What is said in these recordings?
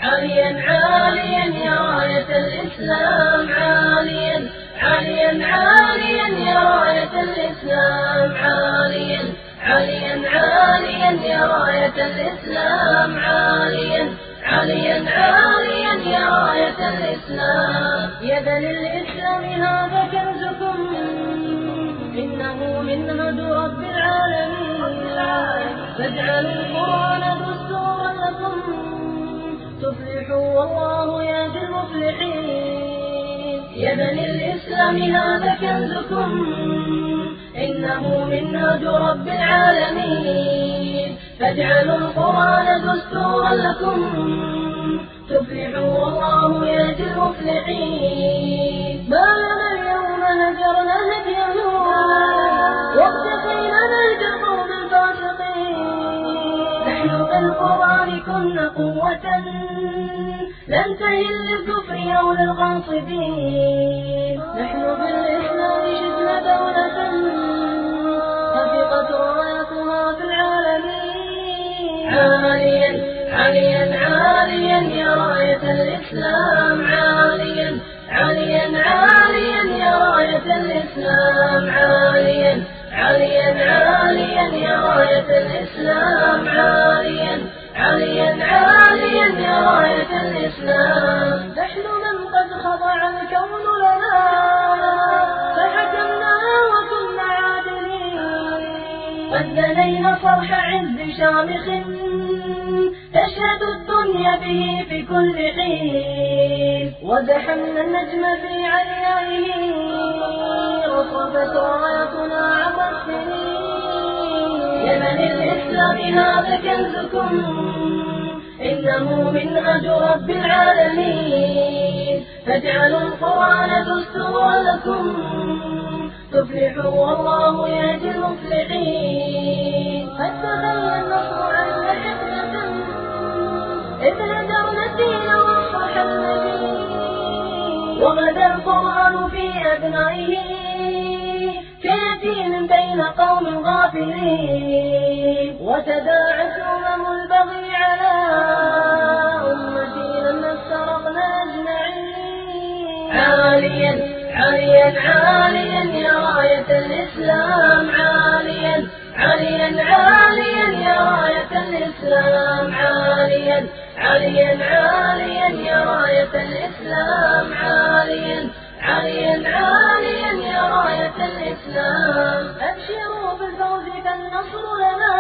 عاليا عاليا يا راية الإسلام عاليا عاليا عاليا يا راية الإسلام عاليا عاليا عاليا يا راية الإسلام عاليا عاليا عاليا يا راية الإسلام. يا بني الإسلام هذا كنزكم إنه منهج رب العالمين فاجعلوا القرآن دستورا لكم تفلحوا والله يهدي المفلحين. يا بني الإسلام هذا كنزكم إنه منهج رب العالمين فاجعلوا القرآن دستورا لكم تفلحوا والله يهدي المفلحين. ما لنا اليوم هجرنا هدي وابتغينا نهج القوم الفاسقين. نحن بالقرآن كنا قوة لن تهل للكفر أو للغاصبين. نحن بالإسلام شدنا دولة خفقت رايتها في العالمين. عاليا عاليا عاليا يا راية الإسلام عاليا عاليا عاليا يا راية الإسلام عاليا عاليا عاليا يا راية الإسلام عاليا عاليا عاليا يا راية الإسلام. نحن من قد خضع الكون لنا فحكمنا وكنا عادلين. قد بنينا صرح عز شامخ تشهد الدنيا به في كل حين. وزحمنا النجم في عليائه رصفت رايتنا عبر السنين. يا بني الإسلام هذا كنزكم إنه منهج رب العالمين فاجعلوا القرآن دستورا لكم تفلحوا والله يهدي المفلحين. قد تخلى النصر عن حكمة إذ هجرنا الدين والصرح المبين. وغدا القرآن في أبنائه كيتيم بين قوم غافلين. وتداعت البغي على أمتي لما افترقنا أجمعين. عاليا عاليا عاليا يا راية الإسلام عاليا عاليا عاليا يا راية الإسلام عاليا عاليا عاليا يا راية الإسلام عاليا عاليا عاليا يا راية الإسلام. أبشروا بالفوز فالنصر لنا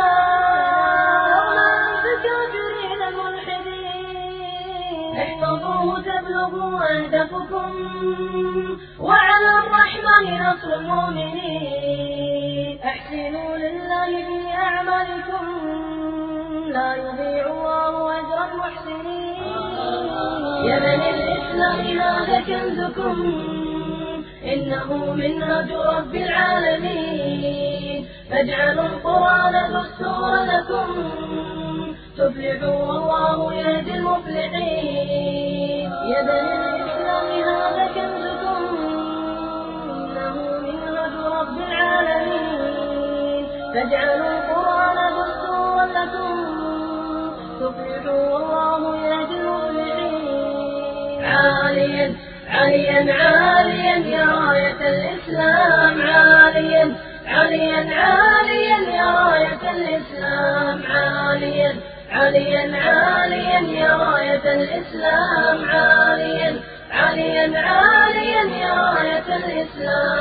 الكافرين الملحدين. احفظوه تبلغوا أهدافكم وعلى الرحمن نصر المؤمنين. احسنوا لله في أعمالكم لا يضيع الله أجر المحسنين. يا بني الإسلام هذا كنزكم إنه منهج رب العالمين فاجعلوا القرآن دستورا لكم تفلحوا والله يهدي المفلحين. يا بني الإسلام هذا كنزكم إنه منهج رب العالمين فاجعلوا القرآن دستورا لكم تفلحوا والله يهدي المفلحين. عاليا عاليا عاليا يا راية الإسلام عاليا عاليا عاليا يا راية الإسلام عاليا عاليا عاليا يا راية الإسلام عاليا عاليا عاليا يا راية الإسلام.